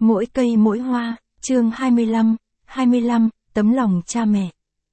Mỗi cây mỗi hoa, chương 25, tấm lòng cha mẹ.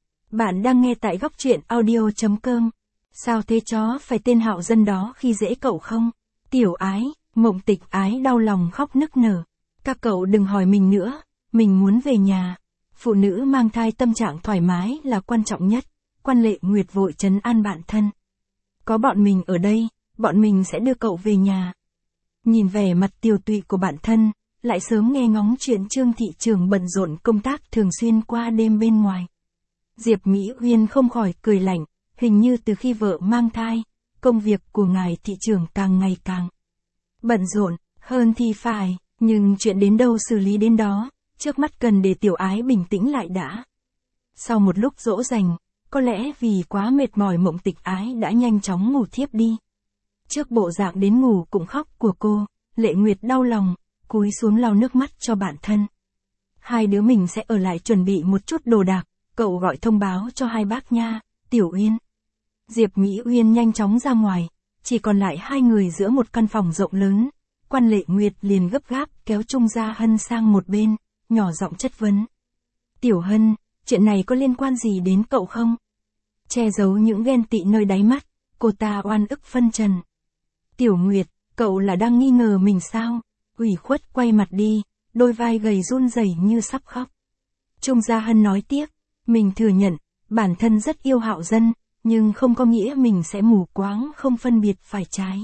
Bạn đang nghe tại góc truyện audio.com. Sao thế chó phải tên Hạo Dân đó khi dễ cậu không? Tiểu Ái, Mộng Tịch Ái đau lòng khóc nức nở. Các cậu đừng hỏi mình nữa, mình muốn về nhà. Phụ nữ mang thai tâm trạng thoải mái là quan trọng nhất. Quan Lệ Nguyệt vội trấn an bản thân. Có bọn mình ở đây, bọn mình sẽ đưa cậu về nhà. Nhìn vẻ mặt tiều tụy của bản thân, lại sớm nghe ngóng chuyện Trương thị trưởng bận rộn công tác thường xuyên qua đêm bên ngoài. Diệp Mỹ Uyên không khỏi cười lạnh, hình như từ khi vợ mang thai, công việc của ngài thị trưởng càng ngày càng bận rộn hơn thì phải, nhưng chuyện đến đâu xử lý đến đó, trước mắt cần để Tiểu Ái bình tĩnh lại đã. Sau một lúc dỗ dành, có lẽ vì quá mệt mỏi Mộng Tịch Ái đã nhanh chóng ngủ thiếp đi. Trước bộ dạng đến ngủ cũng khóc của cô, Lệ Nguyệt đau lòng, cúi xuống lau nước mắt cho bản thân. Hai đứa mình sẽ ở lại chuẩn bị một chút đồ đạc, cậu gọi thông báo cho hai bác nha, Tiểu Uyên. Diệp Mỹ Uyên nhanh chóng ra ngoài, chỉ còn lại hai người giữa một căn phòng rộng lớn. Quan Lệ Nguyệt liền gấp gáp kéo Trung Gia Hân sang một bên, nhỏ giọng chất vấn. Tiểu Hân, chuyện này có liên quan gì đến cậu không? Che giấu những ghen tị nơi đáy mắt, cô ta oan ức phân trần. Tiểu Nguyệt, cậu là đang nghi ngờ mình sao? Ủy khuất quay mặt đi, đôi vai gầy run rẩy như sắp khóc. Trung Gia Hân nói tiếp, mình thừa nhận, bản thân rất yêu Hạo Dân, nhưng không có nghĩa mình sẽ mù quáng không phân biệt phải trái.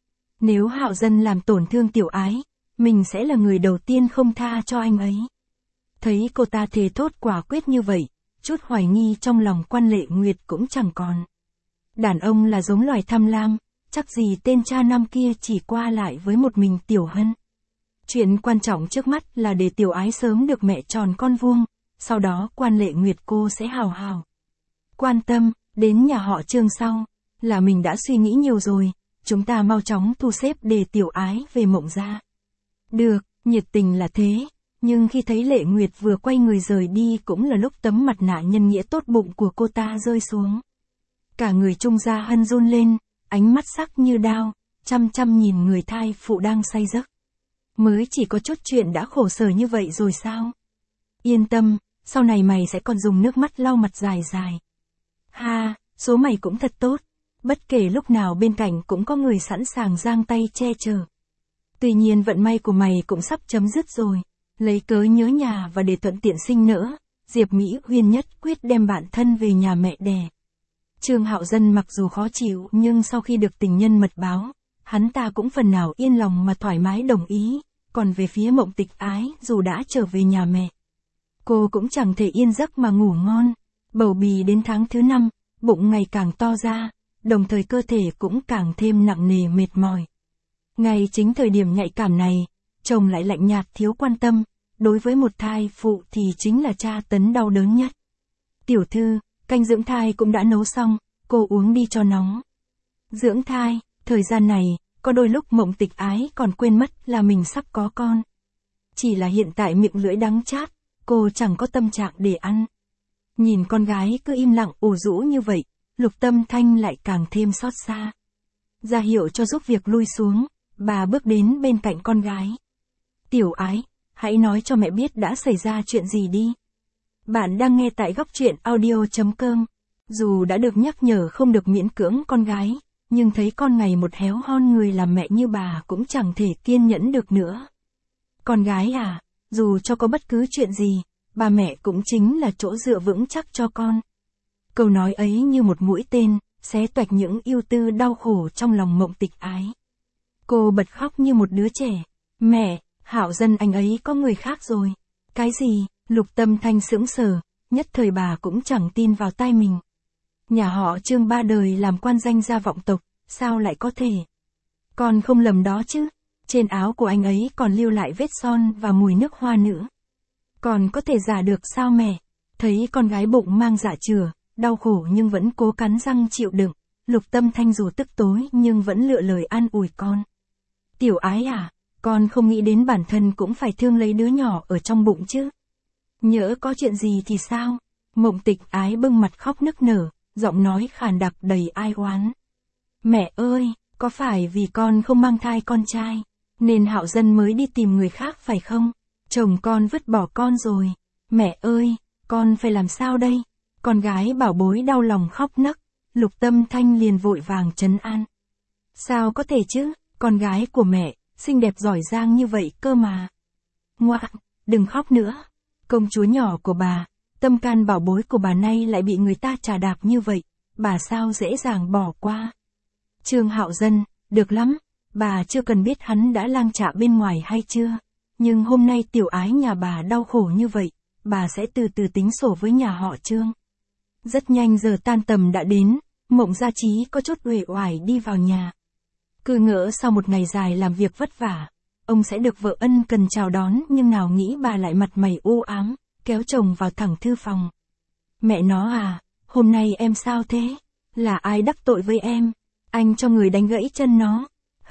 Nếu Hạo Dân làm tổn thương Tiểu Ái, mình sẽ là người đầu tiên không tha cho anh ấy. Thấy cô ta thề thốt quả quyết như vậy, chút hoài nghi trong lòng Quan Lệ Nguyệt cũng chẳng còn. Đàn ông là giống loài tham lam, chắc gì tên cha năm kia chỉ qua lại với một mình Tiểu Hân. Chuyện quan trọng trước mắt là để Tiểu Ái sớm được mẹ tròn con vuông, sau đó Quan Lệ Nguyệt cô sẽ hào hào quan tâm, đến nhà họ Trương sau, là mình đã suy nghĩ nhiều rồi, chúng ta mau chóng thu xếp để Tiểu Ái về Mộng gia. Được, nhiệt tình là thế, nhưng khi thấy Lệ Nguyệt vừa quay người rời đi cũng là lúc tấm mặt nạ nhân nghĩa tốt bụng của cô ta rơi xuống. Cả người Trung Gia Hân run lên, ánh mắt sắc như đao, chăm chăm nhìn người thai phụ đang say giấc. Mới chỉ có chút chuyện đã khổ sở như vậy rồi sao? Yên tâm, sau này mày sẽ còn dùng nước mắt lau mặt dài dài. Ha, số mày cũng thật tốt, bất kể lúc nào bên cạnh cũng có người sẵn sàng giang tay che chở. Tuy nhiên vận may của mày cũng sắp chấm dứt rồi, lấy cớ nhớ nhà và để thuận tiện sinh nở, Diệp Mỹ Uyên nhất quyết đem bản thân về nhà mẹ đẻ. Trương Hạo Dân mặc dù khó chịu nhưng sau khi được tình nhân mật báo, hắn ta cũng phần nào yên lòng mà thoải mái đồng ý, còn về phía Mộng Tịch Ái dù đã trở về nhà mẹ, cô cũng chẳng thể yên giấc mà ngủ ngon. Bầu bì đến tháng thứ 5, bụng ngày càng to ra, đồng thời cơ thể cũng càng thêm nặng nề mệt mỏi. Ngay chính thời điểm nhạy cảm này, chồng lại lạnh nhạt thiếu quan tâm, đối với một thai phụ thì chính là tra tấn đau đớn nhất. Tiểu thư, canh dưỡng thai cũng đã nấu xong, cô uống đi cho nóng. Dưỡng thai, thời gian này, có đôi lúc Mộng Tịch Ái còn quên mất là mình sắp có con. Chỉ là hiện tại miệng lưỡi đắng chát, cô chẳng có tâm trạng để ăn. Nhìn con gái cứ im lặng ủ rũ như vậy, Lục Tâm Thanh lại càng thêm xót xa. Ra hiệu cho giúp việc lui xuống, bà bước đến bên cạnh con gái. Tiểu Ái, hãy nói cho mẹ biết đã xảy ra chuyện gì đi. Bạn đang nghe tại góc truyện audio.com. Dù đã được nhắc nhở không được miễn cưỡng con gái, nhưng thấy con ngày một héo hon người làm mẹ như bà cũng chẳng thể kiên nhẫn được nữa. Con gái à, dù cho có bất cứ chuyện gì, bà mẹ cũng chính là chỗ dựa vững chắc cho con. Câu nói ấy như một mũi tên, xé toạch những ưu tư đau khổ trong lòng Mộng Tịch Ái. Cô bật khóc như một đứa trẻ. Mẹ, Hạo Dân anh ấy có người khác rồi. Cái gì? Lục Tâm Thanh sững sờ, nhất thời bà cũng chẳng tin vào tai mình. Nhà họ Trương ba đời làm quan danh gia vọng tộc, sao lại có thể? Con không lầm đó chứ, trên áo của anh ấy còn lưu lại vết son và mùi nước hoa nữa. Còn có thể giả được sao mẹ? Thấy con gái bụng mang dạ chửa, đau khổ nhưng vẫn cố cắn răng chịu đựng, Lục Tâm Thanh dù tức tối nhưng vẫn lựa lời an ủi con. Tiểu Ái à, con không nghĩ đến bản thân cũng phải thương lấy đứa nhỏ ở trong bụng chứ. Nhỡ có chuyện gì thì sao? Mộng Tịch Ái bưng mặt khóc nức nở, giọng nói khàn đặc đầy ai oán. Mẹ ơi, có phải vì con không mang thai con trai, nên Hạo Dân mới đi tìm người khác phải không? Chồng con vứt bỏ con rồi. Mẹ ơi, con phải làm sao đây? Con gái bảo bối đau lòng khóc nấc. Lục Tâm Thanh liền vội vàng trấn an. Sao có thể chứ, con gái của mẹ, xinh đẹp giỏi giang như vậy cơ mà. Ngoan, đừng khóc nữa. Công chúa nhỏ của bà, tâm can bảo bối của bà nay lại bị người ta trà đạp như vậy, bà sao dễ dàng bỏ qua. Trương Hạo Dân, được lắm, bà chưa cần biết hắn đã lang chạ bên ngoài hay chưa. Nhưng hôm nay tiểu ái nhà bà đau khổ như vậy, bà sẽ từ từ tính sổ với nhà họ Trương. Rất nhanh giờ tan tầm đã đến, Mộng Gia Trí có chút uể oải đi vào nhà. Cứ ngỡ sau một ngày dài làm việc vất vả, ông sẽ được vợ ân cần chào đón, nhưng nào nghĩ bà lại mặt mày u ám, kéo chồng vào thẳng thư phòng. Mẹ nó à, hôm nay em sao thế? Là ai đắc tội với em? Anh cho người đánh gãy chân nó.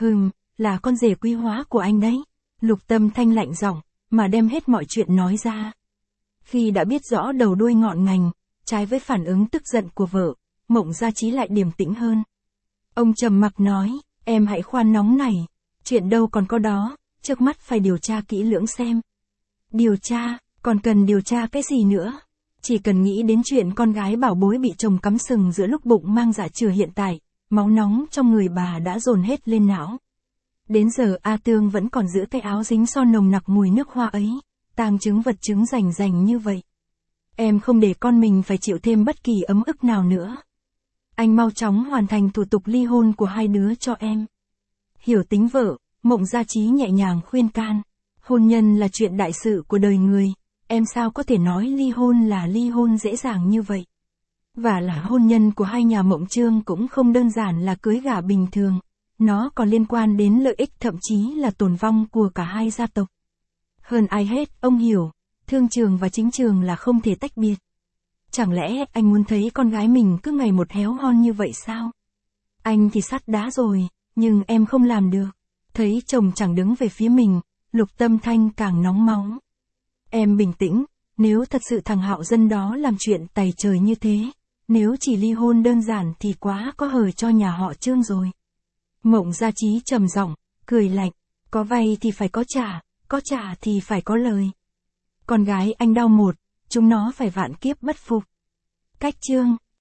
Là con rể quý hóa của anh đấy. Lục Tâm Thanh lạnh giọng, mà đem hết mọi chuyện nói ra. Khi đã biết rõ đầu đuôi ngọn ngành, trái với phản ứng tức giận của vợ, Mộng Gia Trí lại điềm tĩnh hơn. Ông trầm mặc nói, em hãy khoan nóng này, chuyện đâu còn có đó, trước mắt phải điều tra kỹ lưỡng xem. Điều tra, còn cần điều tra cái gì nữa? Chỉ cần nghĩ đến chuyện con gái bảo bối bị chồng cắm sừng giữa lúc bụng mang dạ chửa hiện tại, máu nóng trong người bà đã dồn hết lên não. Đến giờ A Tương vẫn còn giữ cái áo dính son nồng nặc mùi nước hoa ấy, tang chứng vật chứng rành rành như vậy. Em không để con mình phải chịu thêm bất kỳ ấm ức nào nữa. Anh mau chóng hoàn thành thủ tục ly hôn của hai đứa cho em. Hiểu tính vợ, Mộng Gia Trí nhẹ nhàng khuyên can. Hôn nhân là chuyện đại sự của đời người, em sao có thể nói ly hôn là ly hôn dễ dàng như vậy. Và là hôn nhân của hai nhà Mộng Trương cũng không đơn giản là cưới gả bình thường, nó còn liên quan đến lợi ích thậm chí là tồn vong của cả hai gia tộc. Hơn ai hết, ông hiểu, thương trường và chính trường là không thể tách biệt. Chẳng lẽ anh muốn thấy con gái mình cứ ngày một héo hon như vậy sao? Anh thì sắt đá rồi, nhưng em không làm được. Thấy chồng chẳng đứng về phía mình, Lục Tâm Thanh càng nóng máu. Em bình tĩnh, nếu thật sự thằng Hạo Dân đó làm chuyện tày trời như thế, nếu chỉ ly hôn đơn giản thì quá có hời cho nhà họ Trương rồi. Mộng Gia Trí trầm giọng, cười lạnh, có vay thì phải có trả thì phải có lời. Con gái anh đau một, chúng nó phải vạn kiếp bất phục. Cách Trương,